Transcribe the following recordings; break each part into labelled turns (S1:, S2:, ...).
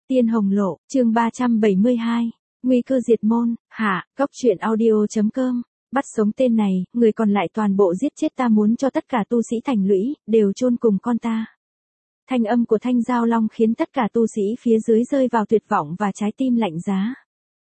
S1: Tiên Hồng Lộ, chương 372. Nguy cơ diệt môn, hạ, góc truyện audio.com. Bắt sống tên này, người còn lại toàn bộ giết chết, ta muốn cho tất cả tu sĩ thành lũy, đều chôn cùng con ta. Thanh âm của Thanh Giao Long khiến tất cả tu sĩ phía dưới rơi vào tuyệt vọng và trái tim lạnh giá.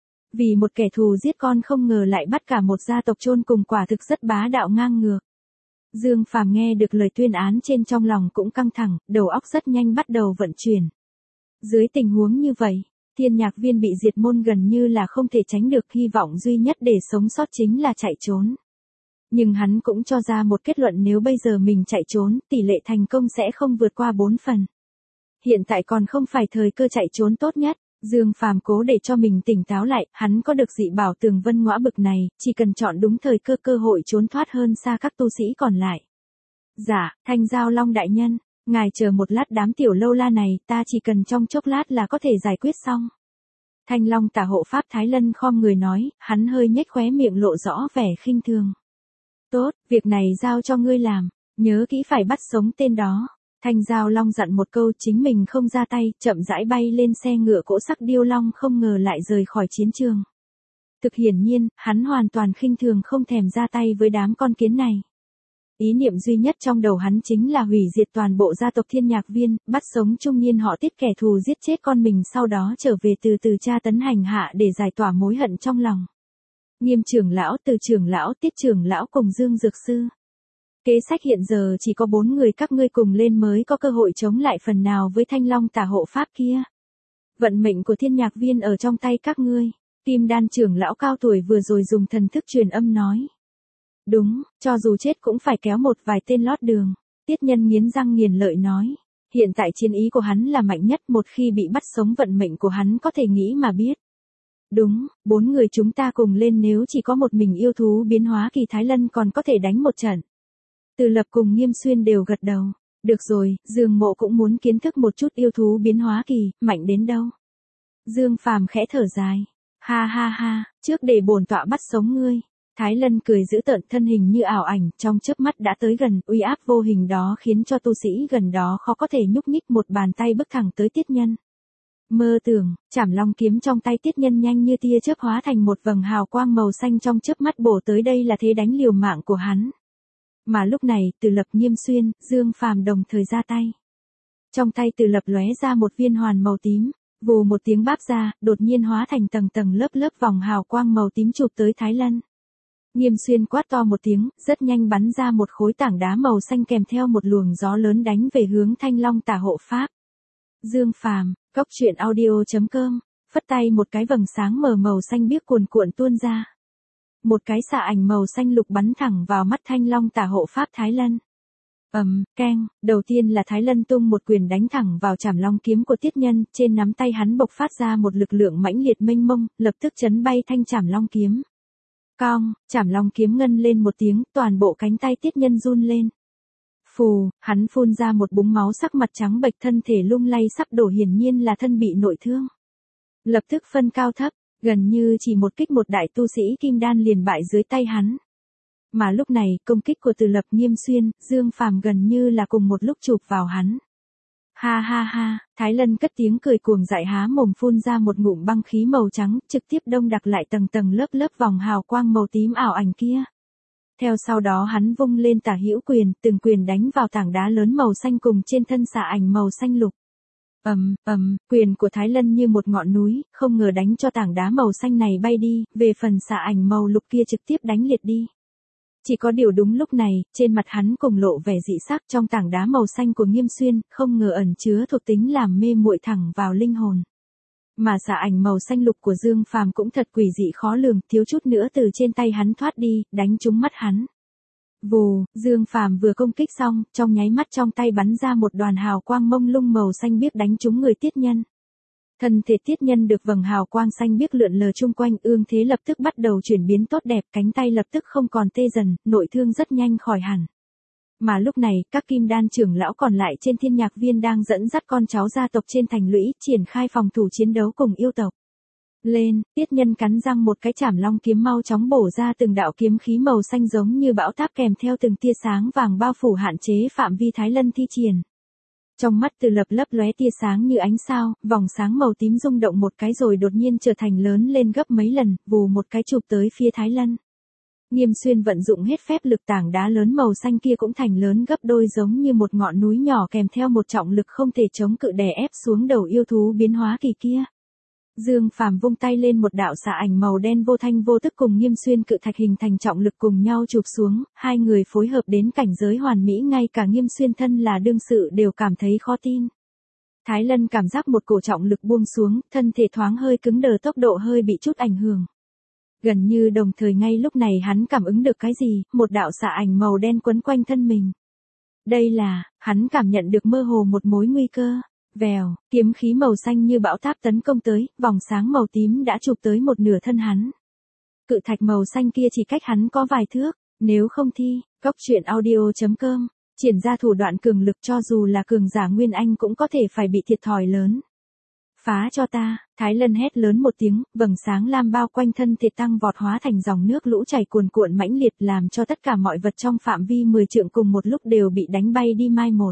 S1: Vì một kẻ thù giết con không ngờ lại bắt cả một gia tộc chôn cùng, quả thực rất bá đạo ngang ngược. Dương Phàm nghe được lời tuyên án trên trong lòng cũng căng thẳng, đầu óc rất nhanh bắt đầu vận chuyển. Dưới tình huống như vậy, Thiên Nhạc Viên bị diệt môn gần như là không thể tránh được, hy vọng duy nhất để sống sót chính là chạy trốn. Nhưng hắn cũng cho ra một kết luận, nếu bây giờ mình chạy trốn, tỷ lệ thành công sẽ không vượt qua 4 phần. Hiện tại còn không phải thời cơ chạy trốn tốt nhất. Dương Phàm cố để cho mình tỉnh táo lại, hắn có được dị bảo Tường Vân Ngõa bực này, chỉ cần chọn đúng thời cơ, cơ hội trốn thoát hơn xa các tu sĩ còn lại. Dạ, Thanh Giao Long đại nhân, ngài chờ một lát, đám tiểu lâu la này, ta chỉ cần trong chốc lát là có thể giải quyết xong. Thanh Long Tả hộ pháp Thái Lân khom người nói, hắn hơi nhếch khóe miệng lộ rõ vẻ khinh thường. Tốt, việc này giao cho ngươi làm, nhớ kỹ phải bắt sống tên đó. Thanh Giao Long dặn một câu, chính mình không ra tay, chậm rãi bay lên xe ngựa cỗ sắc điêu long, không ngờ lại rời khỏi chiến trường. Thực hiển nhiên, hắn hoàn toàn khinh thường, không thèm ra tay với đám con kiến này. Ý niệm duy nhất trong đầu hắn chính là hủy diệt toàn bộ gia tộc Thiên Nhạc Viên, bắt sống trung niên họ Tiết kẻ thù giết chết con mình, sau đó trở về từ từ tra tấn hành hạ để giải tỏa mối hận trong lòng. Nghiêm trưởng lão, Từ trưởng lão, Tiết trưởng lão cùng Dương Dược Sư. Kế sách hiện giờ chỉ có 4 người các ngươi cùng lên mới có cơ hội chống lại phần nào với Thanh Long Tả hộ pháp kia. Vận mệnh của Thiên Nhạc Viên ở trong tay các ngươi. Kim Đan trưởng lão cao tuổi vừa rồi dùng thần thức truyền âm nói. Đúng, cho dù chết cũng phải kéo một vài tên lót đường. Tiết Nhân nghiến răng nghiền lợi nói. Hiện tại chiến ý của hắn là mạnh nhất, một khi bị bắt sống vận mệnh của hắn có thể nghĩ mà biết. Đúng, 4 người chúng ta cùng lên, nếu chỉ có một mình yêu thú biến hóa kỳ Thái Lân còn có thể đánh một trận. Từ Lập cùng Nghiêm Xuyên đều gật đầu. Được rồi, Dương Mộ cũng muốn kiến thức một chút yêu thú biến hóa kỳ, mạnh đến đâu. Dương Phàm khẽ thở dài. Ha ha ha, trước để bổn tọa bắt sống ngươi. Thái Lân cười dữ tợn, thân hình như ảo ảnh, trong chớp mắt đã tới gần, uy áp vô hình đó khiến cho tu sĩ gần đó khó có thể nhúc nhích, một bàn tay bước thẳng tới Tiết Nhân. Mơ tưởng, Trảm Long kiếm trong tay Tiết Nhân nhanh như tia chớp hóa thành một vầng hào quang màu xanh, trong chớp mắt bổ tới, đây là thế đánh liều mạng của hắn. Mà lúc này, Từ Lập, Nghiêm Xuyên, Dương Phàm đồng thời ra tay. Trong tay Từ Lập lóe ra một viên hoàn màu tím, vù một tiếng báp ra, đột nhiên hóa thành tầng tầng lớp lớp vòng hào quang màu tím chụp tới Thái Lân. Nghiêm Xuyên quát to một tiếng, rất nhanh bắn ra một khối tảng đá màu xanh kèm theo một luồng gió lớn đánh về hướng Thanh Long Tả hộ pháp. Dương Phàm, góc truyện audio.com, phất tay một cái, vầng sáng mờ màu xanh biếc cuồn cuộn tuôn ra. Một cái xạ ảnh màu xanh lục bắn thẳng vào mắt Thanh Long Tả hộ pháp Thái Lân. Keng, đầu tiên là Thái Lân tung một quyền đánh thẳng vào Trảm Long kiếm của Tiết Nhân, trên nắm tay hắn bộc phát ra một lực lượng mãnh liệt mênh mông, lập tức chấn bay thanh Trảm Long kiếm. Cong, Trảm Long kiếm ngân lên một tiếng, toàn bộ cánh tay Tiết Nhân run lên. Phù, hắn phun ra một búng máu, sắc mặt trắng bệch, thân thể lung lay sắp đổ, hiển nhiên là thân bị nội thương. Lập tức phân cao thấp, gần như chỉ một kích một đại tu sĩ kim đan liền bại dưới tay hắn. Mà lúc này, công kích của Từ Lập, Nghiêm Xuyên, Dương Phàm gần như là cùng một lúc chụp vào hắn. Ha ha ha, Thái Lân cất tiếng cười cuồng dại, há mồm phun ra một ngụm băng khí màu trắng, trực tiếp đông đặc lại tầng tầng lớp lớp vòng hào quang màu tím ảo ảnh kia. Theo sau đó hắn vung lên tả hữu quyền, từng quyền đánh vào tảng đá lớn màu xanh cùng trên thân xạ ảnh màu xanh lục. Quyền của Thái Lân như một ngọn núi, không ngờ đánh cho tảng đá màu xanh này bay đi, về phần xạ ảnh màu lục kia trực tiếp đánh liệt đi. Chỉ có điều đúng lúc này, trên mặt hắn cùng lộ vẻ dị sắc, trong tảng đá màu xanh của Nghiêm Xuyên, không ngờ ẩn chứa thuộc tính làm mê muội thẳng vào linh hồn. Mà xạ ảnh màu xanh lục của Dương Phàm cũng thật quỷ dị khó lường, thiếu chút nữa từ trên tay hắn thoát đi, đánh trúng mắt hắn. Vù, Dương Phàm vừa công kích xong, trong nháy mắt trong tay bắn ra một đoàn hào quang mông lung màu xanh biếc đánh trúng người Tiết Nhân. Thân thể Tiết Nhân được vầng hào quang xanh biếc lượn lờ chung quanh, ương thế lập tức bắt đầu chuyển biến tốt đẹp, cánh tay lập tức không còn tê dần, nội thương rất nhanh khỏi hẳn. Mà lúc này, các kim đan trưởng lão còn lại trên Thiên Nhạc Viên đang dẫn dắt con cháu gia tộc trên thành lũy, triển khai phòng thủ chiến đấu cùng yêu tộc. Lên, Tiết Nhân cắn răng một cái, Trảm Long kiếm mau chóng bổ ra từng đạo kiếm khí màu xanh giống như bão táp, kèm theo từng tia sáng vàng bao phủ hạn chế phạm vi Thái Lân thi triển. Trong mắt Từ Lập lấp lóe tia sáng như ánh sao, vòng sáng màu tím rung động một cái rồi đột nhiên trở thành lớn lên gấp mấy lần, vù một cái chụp tới phía Thái Lân. Nghiêm Xuyên vận dụng hết phép lực, tảng đá lớn màu xanh kia cũng thành lớn gấp đôi giống như một ngọn núi nhỏ kèm theo một trọng lực không thể chống cự đè ép xuống đầu yêu thú biến hóa kỳ kia. Dương Phàm vung tay lên, một đạo xạ ảnh màu đen vô thanh vô tức cùng Nghiêm Xuyên cự thạch hình thành trọng lực cùng nhau chụp xuống, hai người phối hợp đến cảnh giới hoàn mỹ, ngay cả Nghiêm Xuyên thân là đương sự đều cảm thấy khó tin. Thái Lân cảm giác một cổ trọng lực buông xuống, thân thể thoáng hơi cứng đờ, tốc độ hơi bị chút ảnh hưởng. Gần như đồng thời ngay lúc này hắn cảm ứng được cái gì, một đạo xạ ảnh màu đen quấn quanh thân mình. Đây là, hắn cảm nhận được mơ hồ một mối nguy cơ. Vèo, kiếm khí màu xanh như bão táp tấn công tới, vòng sáng màu tím đã chụp tới một nửa thân hắn. Cự thạch màu xanh kia chỉ cách hắn có vài thước, nếu không thi, coctruyện.audio.com, triển ra thủ đoạn cường lực, cho dù là cường giả Nguyên Anh cũng có thể phải bị thiệt thòi lớn. Phá cho ta, Thái Lân hét lớn một tiếng, vầng sáng lam bao quanh thân thể tăng vọt hóa thành dòng nước lũ chảy cuồn cuộn mãnh liệt, làm cho tất cả mọi vật trong phạm vi 10 trượng cùng một lúc đều bị đánh bay đi mai một.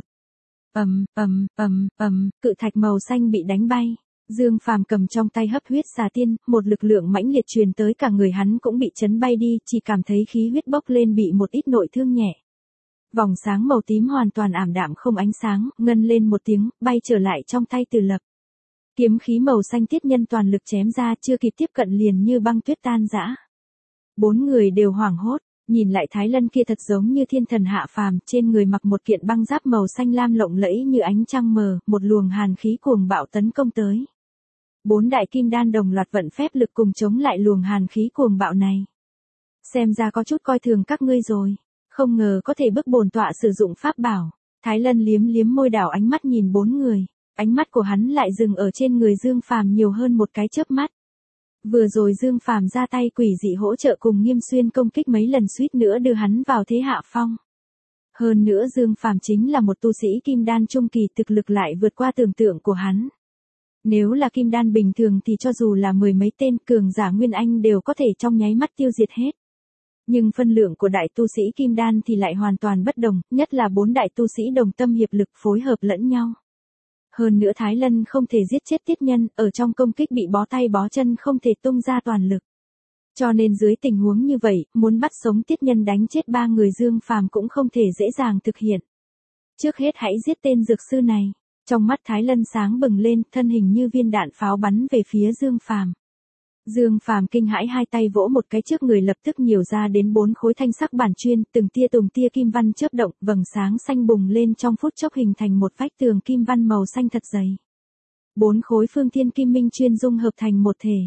S1: Cự thạch màu xanh bị đánh bay. Dương Phàm cầm trong tay hấp huyết xà tiên, một lực lượng mãnh liệt truyền tới, cả người hắn cũng bị chấn bay đi, chỉ cảm thấy khí huyết bốc lên, bị một ít nội thương nhẹ. Vòng sáng màu tím hoàn toàn ảm đạm không ánh sáng, ngân lên một tiếng, bay trở lại trong tay Từ Lập. Kiếm khí màu xanh tiết nhân toàn lực chém ra, chưa kịp tiếp cận liền như băng tuyết tan rã. Bốn người đều hoảng hốt. Nhìn lại Thái Lân kia thật giống như thiên thần hạ phàm, trên người mặc một kiện băng giáp màu xanh lam lộng lẫy như ánh trăng mờ, một luồng hàn khí cuồng bạo tấn công tới. Bốn đại kim đan đồng loạt vận phép lực cùng chống lại luồng hàn khí cuồng bạo này. Xem ra có chút coi thường các ngươi rồi, không ngờ có thể bức bổn tọa sử dụng pháp bảo. Thái Lân liếm liếm môi, đảo ánh mắt nhìn bốn người, ánh mắt của hắn lại dừng ở trên người Dương Phàm nhiều hơn một cái chớp mắt. Vừa rồi Dương Phàm ra tay quỷ dị hỗ trợ cùng Nghiêm Xuyên công kích mấy lần, suýt nữa đưa hắn vào thế hạ phong. Hơn nữa Dương Phàm chính là một tu sĩ kim đan trung kỳ, thực lực lại vượt qua tưởng tượng của hắn. Nếu là kim đan bình thường thì cho dù là mười mấy tên cường giả Nguyên Anh đều có thể trong nháy mắt tiêu diệt hết. Nhưng phân lượng của đại tu sĩ kim đan thì lại hoàn toàn bất đồng, nhất là bốn đại tu sĩ đồng tâm hiệp lực phối hợp lẫn nhau. Hơn nữa Thái Lân không thể giết chết Tiết Nhân, ở trong công kích bị bó tay bó chân, không thể tung ra toàn lực. Cho nên dưới tình huống như vậy, muốn bắt sống Tiết Nhân đánh chết ba người Dương Phàm cũng không thể dễ dàng thực hiện. Trước hết hãy giết tên dược sư này. Trong mắt Thái Lân sáng bừng lên, thân hình như viên đạn pháo bắn về phía Dương Phàm. Dương Phàm kinh hãi, hai tay vỗ một cái, trước người lập tức nhiều ra đến 4 khối thanh sắc bản chuyên, từng tia kim văn chớp động, vầng sáng xanh bùng lên, trong phút chốc hình thành một vách tường kim văn màu xanh thật dày. 4 khối phương thiên kim minh chuyên dung hợp thành một thể.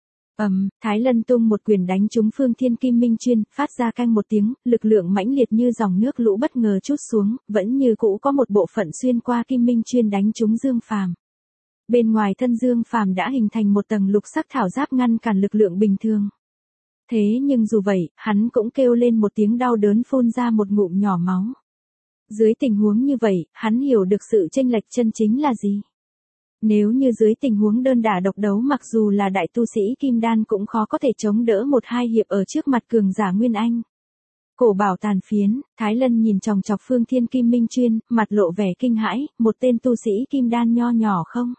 S1: Thái Lân tung một quyền đánh trúng phương thiên kim minh chuyên, phát ra canh một tiếng, lực lượng mãnh liệt như dòng nước lũ bất ngờ trút xuống, vẫn như cũ có một bộ phận xuyên qua kim minh chuyên đánh trúng Dương Phàm. Bên ngoài thân Dương Phàm đã hình thành một tầng lục sắc thảo giáp ngăn cản lực lượng bình thường. Thế nhưng dù vậy, hắn cũng kêu lên một tiếng đau đớn, phun ra một ngụm nhỏ máu. Dưới tình huống như vậy, hắn hiểu được sự chênh lệch chân chính là gì. Nếu như dưới tình huống đơn đả độc đấu, mặc dù là đại tu sĩ kim đan cũng khó có thể chống đỡ 1-2 hiệp ở trước mặt cường giả Nguyên Anh. Cổ bảo tàn phiến, Thái Lân nhìn chòng chọc phương thiên kim minh chuyên, mặt lộ vẻ kinh hãi, một tên tu sĩ kim đan nho nhỏ không?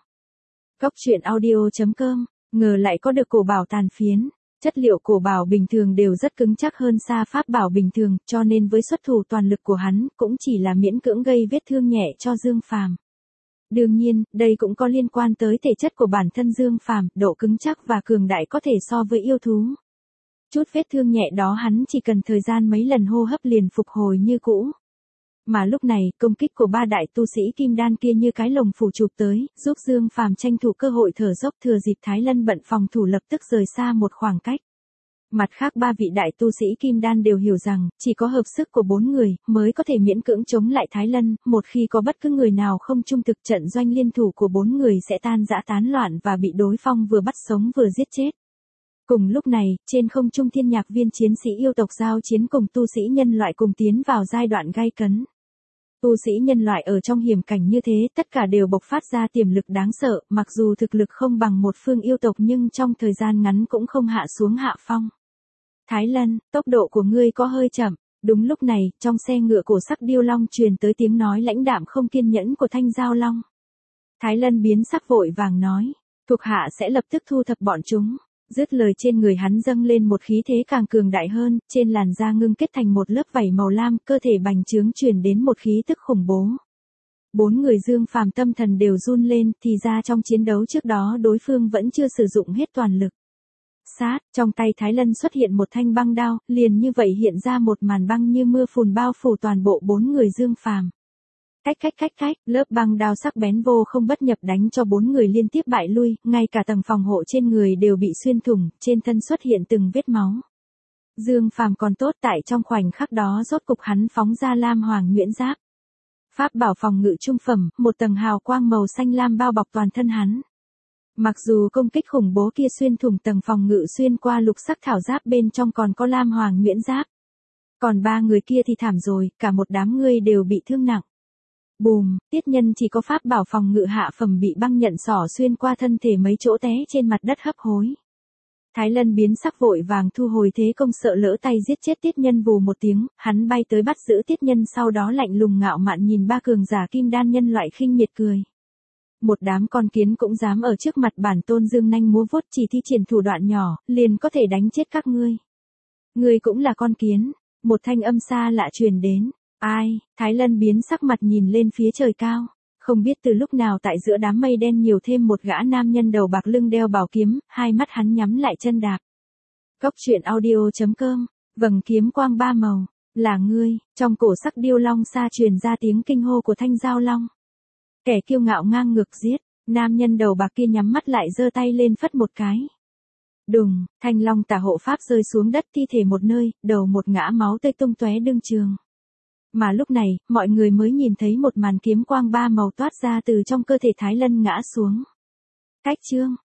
S1: Coctruyện.audio.com, ngờ lại có được cổ bảo tàn phiến. Chất liệu cổ bảo bình thường đều rất cứng chắc hơn xa pháp bảo bình thường, cho nên với xuất thủ toàn lực của hắn, cũng chỉ là miễn cưỡng gây vết thương nhẹ cho Dương Phàm. Đương nhiên, đây cũng có liên quan tới thể chất của bản thân Dương Phàm, độ cứng chắc và cường đại có thể so với yêu thú. Chút vết thương nhẹ đó hắn chỉ cần thời gian mấy lần hô hấp liền phục hồi như cũ. Mà lúc này, công kích của ba đại tu sĩ kim đan kia như cái lồng phủ chụp tới, giúp Dương Phàm tranh thủ cơ hội thở dốc, thừa dịp Thái Lân bận phòng thủ lập tức rời xa một khoảng cách. Mặt khác ba vị đại tu sĩ kim đan đều hiểu rằng, chỉ có hợp sức của 4 người, mới có thể miễn cưỡng chống lại Thái Lân, một khi có bất cứ người nào không trung thực, trận doanh liên thủ của 4 người sẽ tan rã tán loạn và bị đối phương vừa bắt sống vừa giết chết. Cùng lúc này, trên không trung thiên nhạc viên chiến sĩ yêu tộc giao chiến cùng tu sĩ nhân loại cùng tiến vào giai đoạn gay cấn. Tu sĩ nhân loại ở trong hiểm cảnh như thế, tất cả đều bộc phát ra tiềm lực đáng sợ, mặc dù thực lực không bằng một phương yêu tộc nhưng trong thời gian ngắn cũng không hạ xuống hạ phong. Thái Lân, tốc độ của ngươi có hơi chậm. Đúng lúc này, trong xe ngựa cổ sắc điêu long truyền tới tiếng nói lãnh đạm không kiên nhẫn của Thanh Giao Long. Thái Lân biến sắc vội vàng nói, thuộc hạ sẽ lập tức thu thập bọn chúng. Dứt lời trên người hắn dâng lên một khí thế càng cường đại hơn, trên làn da ngưng kết thành một lớp vảy màu lam, cơ thể bành trướng truyền đến một khí tức khủng bố. Bốn người Dương Phàm tâm thần đều run lên, thì ra trong chiến đấu trước đó đối phương vẫn chưa sử dụng hết toàn lực. Sát, trong tay Thái Lân xuất hiện một thanh băng đao, liền như vậy hiện ra một màn băng như mưa phùn bao phủ toàn bộ bốn người Dương Phàm. Cách, lớp băng đao sắc bén vô không bất nhập đánh cho bốn người liên tiếp bại lui, ngay cả tầng phòng hộ trên người đều bị xuyên thủng, trên thân xuất hiện từng vết máu. Dương Phàm còn tốt tại trong khoảnh khắc đó rốt cục hắn phóng ra Lam Hoàng Nhuyễn Giáp. Pháp bảo phòng ngự trung phẩm, một tầng hào quang màu xanh lam bao bọc toàn thân hắn. Mặc dù công kích khủng bố kia xuyên thủng tầng phòng ngự xuyên qua lục sắc thảo giáp bên trong còn có Lam Hoàng Nhuyễn Giáp. Còn ba người kia thì thảm rồi, cả một đám người đều bị thương nặng. Bùm, Tiết Nhân chỉ có pháp bảo phòng ngự hạ phẩm bị băng nhận xỏ xuyên qua thân thể mấy chỗ té trên mặt đất hấp hối. Thái Lân biến sắc vội vàng thu hồi thế công sợ lỡ tay giết chết Tiết Nhân vù một tiếng, hắn bay tới bắt giữ Tiết Nhân sau đó lạnh lùng ngạo mạn nhìn ba cường giả kim đan nhân loại khinh miệt cười. Một đám con kiến cũng dám ở trước mặt bản tôn dương nanh múa vuốt chỉ thi triển thủ đoạn nhỏ, liền có thể đánh chết các ngươi. Ngươi cũng là con kiến, một thanh âm xa lạ truyền đến. Ai, Thái Lân biến sắc mặt nhìn lên phía trời cao, không biết từ lúc nào tại giữa đám mây đen nhiều thêm một gã nam nhân đầu bạc lưng đeo bảo kiếm, hai mắt hắn nhắm lại chân đạp. Cốc truyện audio.com, vầng kiếm quang ba màu, là ngươi, trong cổ sắc điêu long xa truyền ra tiếng kinh hô của Thanh Giao Long. Kẻ kiêu ngạo ngang ngược giết, nam nhân đầu bạc kia nhắm mắt lại giơ tay lên phất một cái. Đùng, thanh long tả hộ pháp rơi xuống đất thi thể một nơi, đầu một ngã máu tươi tung tóe đương trường. Mà lúc này, mọi người mới nhìn thấy một màn kiếm quang ba màu toát ra từ trong cơ thể Thái Lân ngã xuống. Cách chương